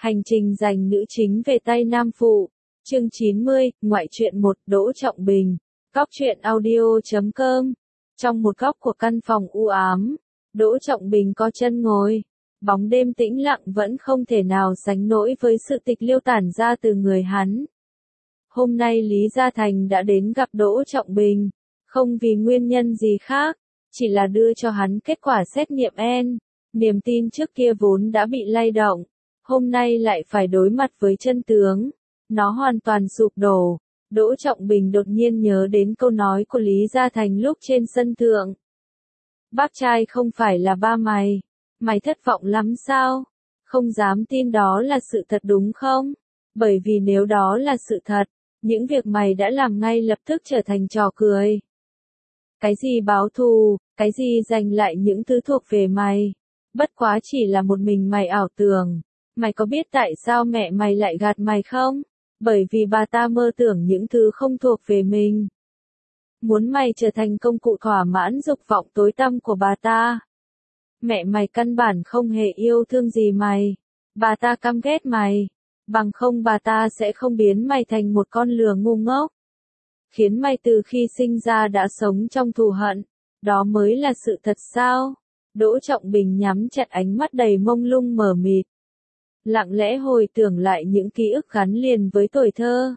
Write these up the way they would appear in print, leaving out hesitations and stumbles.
Hành trình giành nữ chính về tay nam phụ. Chương 90, ngoại truyện 1, Đỗ Trọng Bình. Góc truyện audio.com. Trong một góc của căn phòng u ám, Đỗ Trọng Bình co chân ngồi. Bóng đêm tĩnh lặng vẫn không thể nào sánh nổi với sự tịch liêu tản ra từ người hắn. Hôm nay Lý Gia Thành đã đến gặp Đỗ Trọng Bình, không vì nguyên nhân gì khác, chỉ là đưa cho hắn kết quả xét nghiệm N. Niềm tin trước kia vốn đã bị lay động, hôm nay lại phải đối mặt với chân tướng. Nó hoàn toàn sụp đổ. Đỗ Trọng Bình đột nhiên nhớ đến câu nói của Lý Gia Thành lúc trên sân thượng. Bác trai không phải là ba mày. Mày thất vọng lắm sao? Không dám tin đó là sự thật đúng không? Bởi vì nếu đó là sự thật, những việc mày đã làm ngay lập tức trở thành trò cười. Cái gì báo thù, cái gì giành lại những thứ thuộc về mày. Bất quá chỉ là một mình mày ảo tưởng. Mày có biết tại sao mẹ mày lại gạt mày không? Bởi vì bà ta mơ tưởng những thứ không thuộc về mình. Muốn mày trở thành công cụ thỏa mãn dục vọng tối tăm của bà ta. Mẹ mày căn bản không hề yêu thương gì mày. Bà ta căm ghét mày. Bằng không bà ta sẽ không biến mày thành một con lừa ngu ngốc. Khiến mày từ khi sinh ra đã sống trong thù hận. Đó mới là sự thật sao? Đỗ Trọng Bình nhắm chặt ánh mắt đầy mông lung mờ mịt. Lặng lẽ hồi tưởng lại những ký ức gắn liền với tuổi thơ.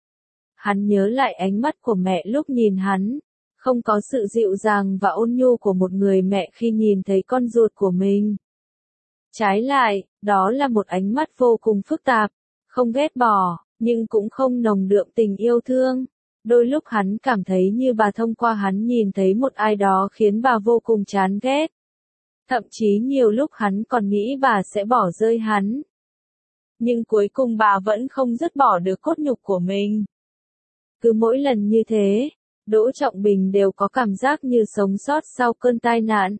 Hắn nhớ lại ánh mắt của mẹ lúc nhìn hắn, không có sự dịu dàng và ôn nhu của một người mẹ khi nhìn thấy con ruột của mình. Trái lại, đó là một ánh mắt vô cùng phức tạp, không ghét bỏ, nhưng cũng không nồng đượm tình yêu thương. Đôi lúc hắn cảm thấy như bà thông qua hắn nhìn thấy một ai đó khiến bà vô cùng chán ghét. Thậm chí nhiều lúc hắn còn nghĩ bà sẽ bỏ rơi hắn. Nhưng cuối cùng bà vẫn không dứt bỏ được cốt nhục của mình. Cứ mỗi lần như thế, Đỗ Trọng Bình đều có cảm giác như sống sót sau cơn tai nạn.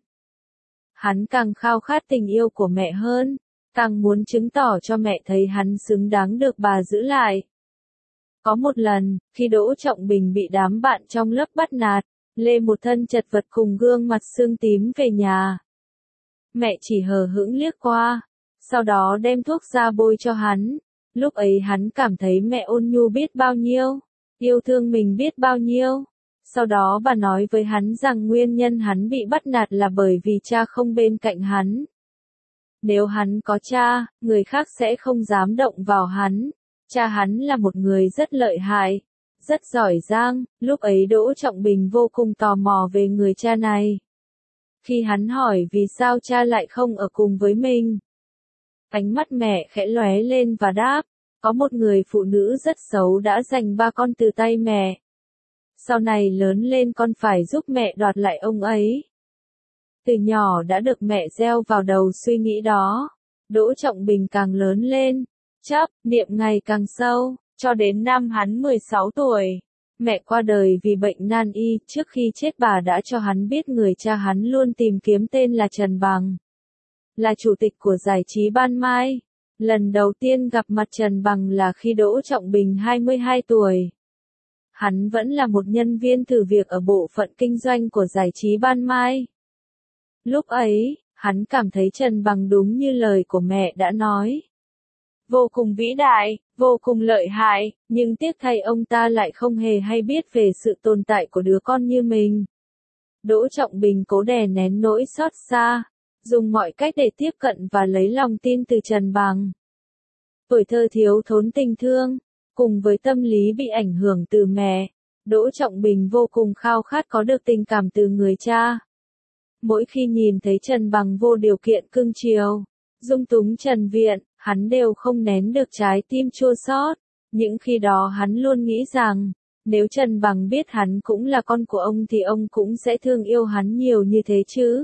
Hắn càng khao khát tình yêu của mẹ hơn, càng muốn chứng tỏ cho mẹ thấy hắn xứng đáng được bà giữ lại. Có một lần, khi Đỗ Trọng Bình bị đám bạn trong lớp bắt nạt, lê một thân chật vật cùng gương mặt xương tím về nhà. Mẹ chỉ hờ hững liếc qua, sau đó đem thuốc ra bôi cho hắn. Lúc ấy hắn cảm thấy mẹ ôn nhu biết bao nhiêu, yêu thương mình biết bao nhiêu. Sau đó bà nói với hắn rằng nguyên nhân hắn bị bắt nạt là bởi vì cha không bên cạnh hắn. Nếu hắn có cha, người khác sẽ không dám động vào hắn. Cha hắn là một người rất lợi hại, rất giỏi giang. Lúc ấy Đỗ Trọng Bình vô cùng tò mò về người cha này. Khi hắn hỏi vì sao cha lại không ở cùng với mình, ánh mắt mẹ khẽ lóe lên và đáp, có một người phụ nữ rất xấu đã giành ba con từ tay mẹ. Sau này lớn lên con phải giúp mẹ đoạt lại ông ấy. Từ nhỏ đã được mẹ gieo vào đầu suy nghĩ đó. Đỗ Trọng Bình càng lớn lên, chấp niệm ngày càng sâu, cho đến năm hắn 16 tuổi. Mẹ qua đời vì bệnh nan y, trước khi chết bà đã cho hắn biết người cha hắn luôn tìm kiếm tên là Trần Bằng. Là chủ tịch của giải trí Ban Mai. Lần đầu tiên gặp mặt Trần Bằng là khi Đỗ Trọng Bình 22 tuổi. Hắn vẫn là một nhân viên thử việc ở bộ phận kinh doanh của giải trí Ban Mai. Lúc ấy, hắn cảm thấy Trần Bằng đúng như lời của mẹ đã nói. Vô cùng vĩ đại, vô cùng lợi hại, nhưng tiếc thay ông ta lại không hề hay biết về sự tồn tại của đứa con như mình. Đỗ Trọng Bình cố đè nén nỗi xót xa, dùng mọi cách để tiếp cận và lấy lòng tin từ Trần Bằng. Tuổi thơ thiếu thốn tình thương, cùng với tâm lý bị ảnh hưởng từ mẹ, Đỗ Trọng Bình vô cùng khao khát có được tình cảm từ người cha. Mỗi khi nhìn thấy Trần Bằng vô điều kiện cưng chiều, dung túng Trần Viện, hắn đều không nén được trái tim chua xót. Những khi đó hắn luôn nghĩ rằng, nếu Trần Bằng biết hắn cũng là con của ông thì ông cũng sẽ thương yêu hắn nhiều như thế chứ.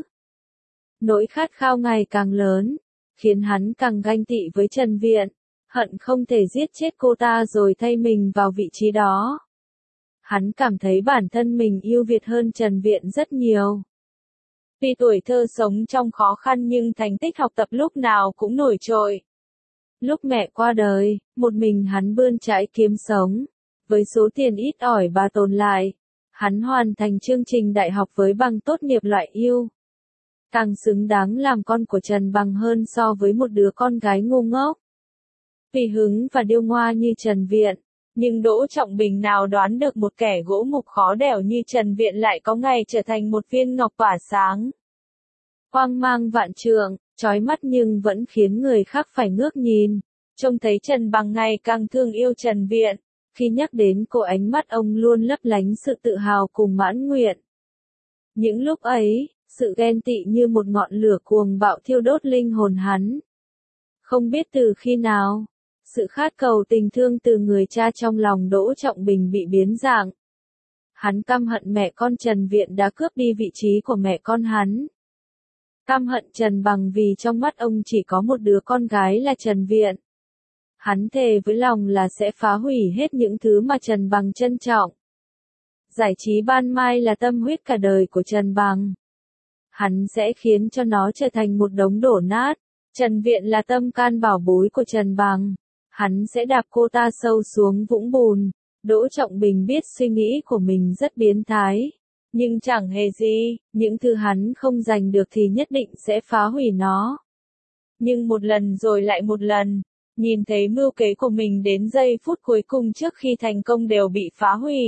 Nỗi khát khao ngày càng lớn, khiến hắn càng ganh tị với Trần Viện, hận không thể giết chết cô ta rồi thay mình vào vị trí đó. Hắn cảm thấy bản thân mình ưu việt hơn Trần Viện rất nhiều. Tuy tuổi thơ sống trong khó khăn nhưng thành tích học tập lúc nào cũng nổi trội. Lúc mẹ qua đời, một mình hắn bươn chải kiếm sống. Với số tiền ít ỏi bà tồn lại, hắn hoàn thành chương trình đại học với bằng tốt nghiệp loại ưu. Càng xứng đáng làm con của Trần Bằng hơn so với một đứa con gái ngu ngốc. tùy hứng và điêu ngoa như Trần Viện. Nhưng Đỗ Trọng Bình nào đoán được một kẻ gỗ mục khó đẻo như Trần Viện lại có ngày trở thành một viên ngọc tỏa sáng. Quang mang vạn trượng, chói mắt nhưng vẫn khiến người khác phải ngước nhìn. Trông thấy Trần Bằng ngày càng thương yêu Trần Viện. Khi nhắc đến cô, ánh mắt ông luôn lấp lánh sự tự hào cùng mãn nguyện. Những lúc ấy, sự ghen tị như một ngọn lửa cuồng bạo thiêu đốt linh hồn hắn. Không biết từ khi nào, sự khát cầu tình thương từ người cha trong lòng Đỗ Trọng Bình bị biến dạng. Hắn căm hận mẹ con Trần Viện đã cướp đi vị trí của mẹ con hắn. Căm hận Trần Bằng vì trong mắt ông chỉ có một đứa con gái là Trần Viện. Hắn thề với lòng là sẽ phá hủy hết những thứ mà Trần Bằng trân trọng. Giải trí ban mai là tâm huyết cả đời của Trần Bằng. Hắn sẽ khiến cho nó trở thành một đống đổ nát. Trần Viện là tâm can bảo bối của Trần Bằng. Hắn sẽ đạp cô ta sâu xuống vũng bùn. Đỗ Trọng Bình biết suy nghĩ của mình rất biến thái. Nhưng chẳng hề gì, những thứ hắn không giành được thì nhất định sẽ phá hủy nó. Nhưng một lần rồi lại một lần, nhìn thấy mưu kế của mình đến giây phút cuối cùng trước khi thành công đều bị phá hủy.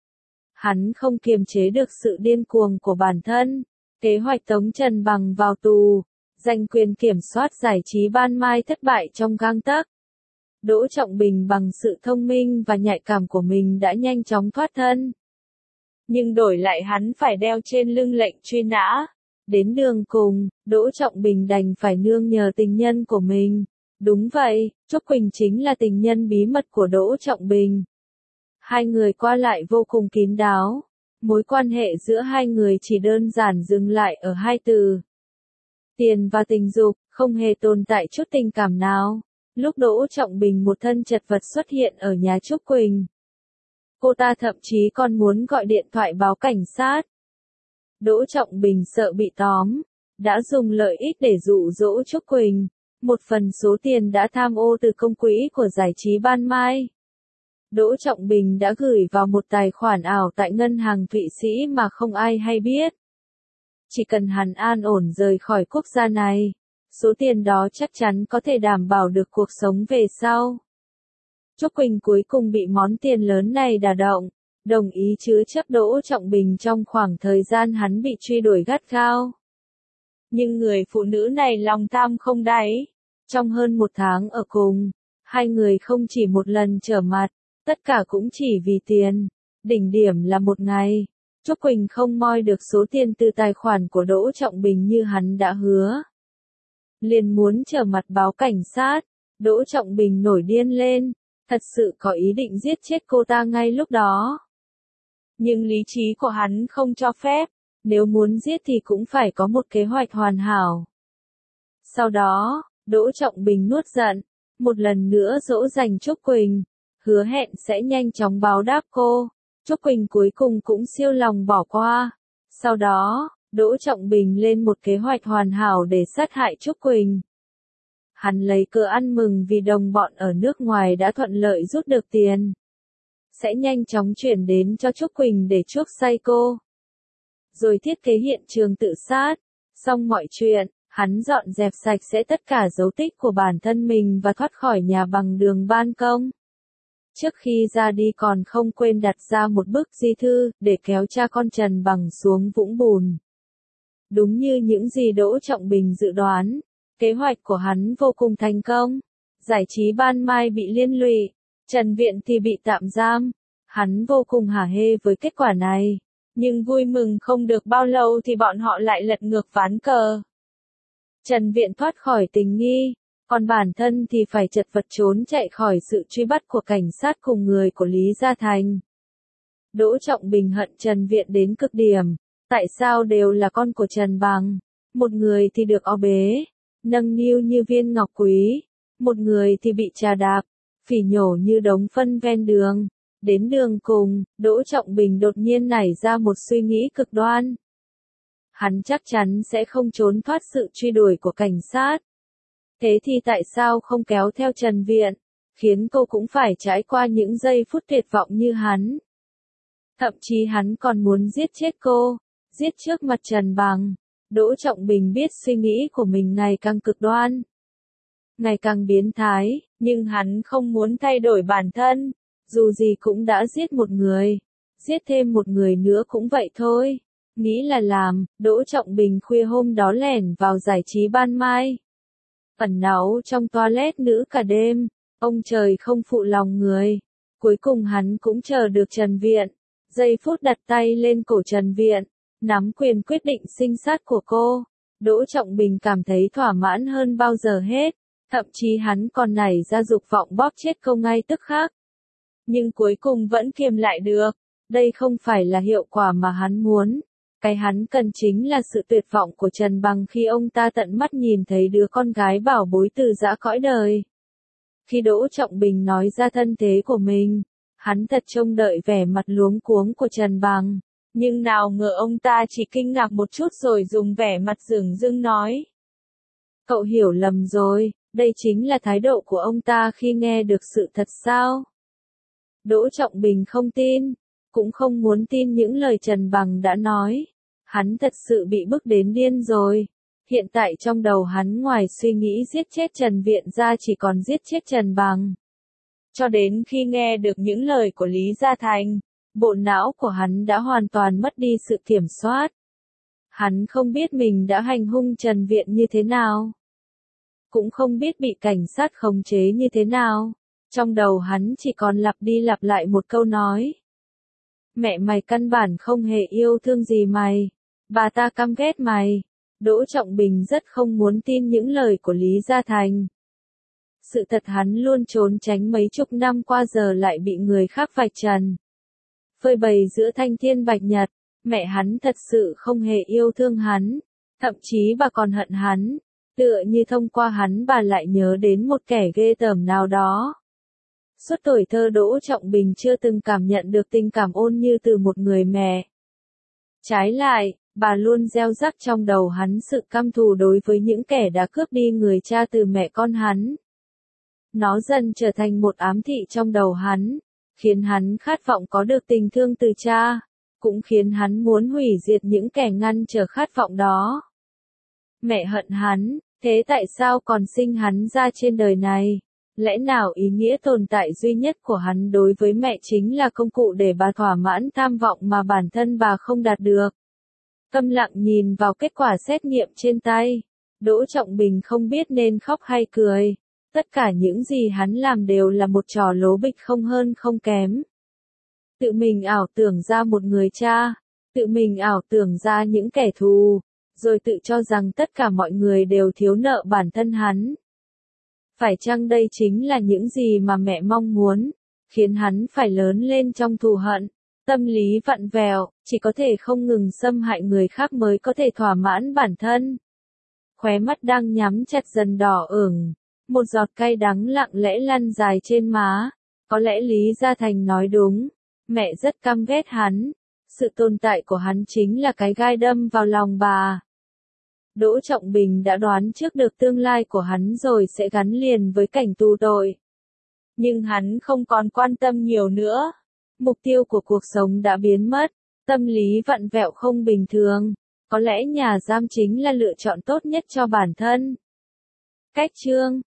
Hắn không kiềm chế được sự điên cuồng của bản thân. Kế hoạch tống Trần Bằng vào tù, giành quyền kiểm soát giải trí ban mai thất bại trong gang tấc. Đỗ Trọng Bình bằng sự thông minh và nhạy cảm của mình đã nhanh chóng thoát thân. Nhưng đổi lại hắn phải đeo trên lưng lệnh truy nã. Đến đường cùng, Đỗ Trọng Bình đành phải nương nhờ tình nhân của mình. Đúng vậy, Trúc Quỳnh chính là tình nhân bí mật của Đỗ Trọng Bình. Hai người qua lại vô cùng kín đáo. Mối quan hệ giữa hai người chỉ đơn giản dừng lại ở hai từ. Tiền và tình dục, không hề tồn tại chút tình cảm nào. Lúc Đỗ Trọng Bình một thân chật vật xuất hiện ở nhà Trúc Quỳnh. Cô ta thậm chí còn muốn gọi điện thoại báo cảnh sát. Đỗ Trọng Bình sợ bị tóm, đã dùng lợi ích để dụ dỗ Trúc Quỳnh. Một phần số tiền đã tham ô từ công quỹ của giải trí ban mai. Đỗ Trọng Bình đã gửi vào một tài khoản ảo tại ngân hàng Thụy Sĩ mà không ai hay biết. Chỉ cần hắn an ổn rời khỏi quốc gia này, số tiền đó chắc chắn có thể đảm bảo được cuộc sống về sau. Trúc Quỳnh cuối cùng bị món tiền lớn này đả động, đồng ý chứa chấp Đỗ Trọng Bình trong khoảng thời gian hắn bị truy đuổi gắt gao. Nhưng người phụ nữ này lòng tham không đáy. Trong hơn một tháng ở cùng, hai người không chỉ một lần trở mặt, tất cả cũng chỉ vì tiền. Đỉnh điểm là một ngày, Trúc Quỳnh không moi được số tiền từ tài khoản của Đỗ Trọng Bình như hắn đã hứa. Liền muốn trở mặt báo cảnh sát, Đỗ Trọng Bình nổi điên lên, thật sự có ý định giết chết cô ta ngay lúc đó. Nhưng lý trí của hắn không cho phép, nếu muốn giết thì cũng phải có một kế hoạch hoàn hảo. Sau đó, Đỗ Trọng Bình nuốt giận, một lần nữa dỗ dành Trúc Quỳnh, hứa hẹn sẽ nhanh chóng báo đáp cô. Trúc Quỳnh cuối cùng cũng siêu lòng bỏ qua. Sau đó, Đỗ Trọng Bình lên một kế hoạch hoàn hảo để sát hại Trúc Quỳnh. Hắn lấy cớ ăn mừng vì đồng bọn ở nước ngoài đã thuận lợi rút được tiền. Sẽ nhanh chóng chuyển đến cho Trúc Quỳnh để chuốc say cô. Rồi thiết kế hiện trường tự sát. Xong mọi chuyện, hắn dọn dẹp sạch sẽ tất cả dấu tích của bản thân mình và thoát khỏi nhà bằng đường ban công. Trước khi ra đi còn không quên đặt ra một bức di thư để kéo cha con Trần Bằng xuống vũng bùn. Đúng như những gì Đỗ Trọng Bình dự đoán, kế hoạch của hắn vô cùng thành công. Giải trí ban mai bị liên lụy, Trần Viện thì bị tạm giam. Hắn vô cùng hả hê với kết quả này. Nhưng vui mừng không được bao lâu thì bọn họ lại lật ngược ván cờ. Trần Viện thoát khỏi tình nghi, còn bản thân thì phải chật vật trốn chạy khỏi sự truy bắt của cảnh sát cùng người của Lý Gia Thành. Đỗ Trọng Bình hận Trần Viện đến cực điểm. Tại sao đều là con của Trần Bằng? Một người thì được o bế, nâng niu như viên ngọc quý. Một người thì bị trà đạp, phỉ nhổ như đống phân ven đường. Đến đường cùng, Đỗ Trọng Bình đột nhiên nảy ra một suy nghĩ cực đoan. Hắn chắc chắn sẽ không trốn thoát sự truy đuổi của cảnh sát. Thế thì tại sao không kéo theo Trần Viện, khiến cô cũng phải trải qua những giây phút tuyệt vọng như hắn. Thậm chí hắn còn muốn giết chết cô, giết trước mặt Trần Bằng. Đỗ Trọng Bình biết suy nghĩ của mình ngày càng cực đoan, ngày càng biến thái, Nhưng hắn không muốn thay đổi bản thân, dù gì cũng đã giết một người, giết thêm một người nữa cũng vậy thôi. Nghĩ là làm, Đỗ Trọng Bình khuya hôm đó lẻn vào giải trí ban mai. Ẩn náu trong toilet nữ cả đêm, ông trời không phụ lòng người. Cuối cùng hắn cũng chờ được Trần Viện. Giây phút đặt tay lên cổ Trần Viện, nắm quyền quyết định sinh sát của cô. Đỗ Trọng Bình cảm thấy thỏa mãn hơn bao giờ hết. Thậm chí hắn còn nảy ra dục vọng bóp chết cô ngay tức khắc. Nhưng cuối cùng vẫn kiềm lại được. Đây không phải là hiệu quả mà hắn muốn. Cái hắn cần chính là sự tuyệt vọng của Trần Bằng khi ông ta tận mắt nhìn thấy đứa con gái bảo bối từ giã cõi đời. Khi Đỗ Trọng Bình nói ra thân thế của mình, hắn thật trông đợi vẻ mặt luống cuống của Trần Bằng. Nhưng nào ngờ ông ta chỉ kinh ngạc một chút rồi dùng vẻ mặt dửng dưng nói. Cậu hiểu lầm rồi, đây chính là thái độ của ông ta khi nghe được sự thật sao? Đỗ Trọng Bình không tin, cũng không muốn tin những lời Trần Bằng đã nói. Hắn thật sự bị bức đến điên rồi. Hiện tại trong đầu hắn ngoài suy nghĩ giết chết Trần Viện ra chỉ còn giết chết Trần Bằng. Cho đến khi nghe được những lời của Lý Gia Thành, bộ não của hắn đã hoàn toàn mất đi sự kiểm soát. Hắn không biết mình đã hành hung Trần Viện như thế nào. Cũng không biết bị cảnh sát khống chế như thế nào. Trong đầu hắn chỉ còn lặp đi lặp lại một câu nói. Mẹ mày căn bản không hề yêu thương gì mày. Bà ta căm ghét mày. Đỗ Trọng Bình rất không muốn tin những lời của Lý Gia Thành. Sự thật hắn luôn trốn tránh mấy chục năm qua giờ lại bị người khác vạch trần. Phơi bày giữa thanh thiên bạch nhật, mẹ hắn thật sự không hề yêu thương hắn. Thậm chí bà còn hận hắn. Tựa như thông qua hắn bà lại nhớ đến một kẻ ghê tởm nào đó. Suốt tuổi thơ Đỗ Trọng Bình chưa từng cảm nhận được tình cảm ôn như từ một người mẹ. Trái lại, bà luôn gieo rắc trong đầu hắn sự căm thù đối với những kẻ đã cướp đi người cha từ mẹ con hắn. Nó dần trở thành một ám thị trong đầu hắn, khiến hắn khát vọng có được tình thương từ cha, cũng khiến hắn muốn hủy diệt những kẻ ngăn trở khát vọng đó. Mẹ hận hắn, thế tại sao còn sinh hắn ra trên đời này? Lẽ nào ý nghĩa tồn tại duy nhất của hắn đối với mẹ chính là công cụ để bà thỏa mãn tham vọng mà bản thân bà không đạt được? Câm lặng nhìn vào kết quả xét nghiệm trên tay, Đỗ Trọng Bình không biết nên khóc hay cười. Tất cả những gì hắn làm đều là một trò lố bịch không hơn không kém. Tự mình ảo tưởng ra một người cha, tự mình ảo tưởng ra những kẻ thù, rồi tự cho rằng tất cả mọi người đều thiếu nợ bản thân hắn. Phải chăng đây chính là những gì mà mẹ mong muốn, khiến hắn phải lớn lên trong thù hận, tâm lý vặn vẹo, chỉ có thể không ngừng xâm hại người khác mới có thể thỏa mãn bản thân. Khóe mắt đang nhắm chặt dần đỏ ửng, một giọt cay đắng lặng lẽ lăn dài trên má. Có lẽ Lý Gia Thành nói đúng, mẹ rất căm ghét hắn, sự tồn tại của hắn chính là cái gai đâm vào lòng bà. Đỗ Trọng Bình đã đoán trước được tương lai của hắn rồi sẽ gắn liền với cảnh tù tội. Nhưng hắn không còn quan tâm nhiều nữa. Mục tiêu của cuộc sống đã biến mất, tâm lý vặn vẹo không bình thường. Có lẽ nhà giam chính là lựa chọn tốt nhất cho bản thân. Cách chương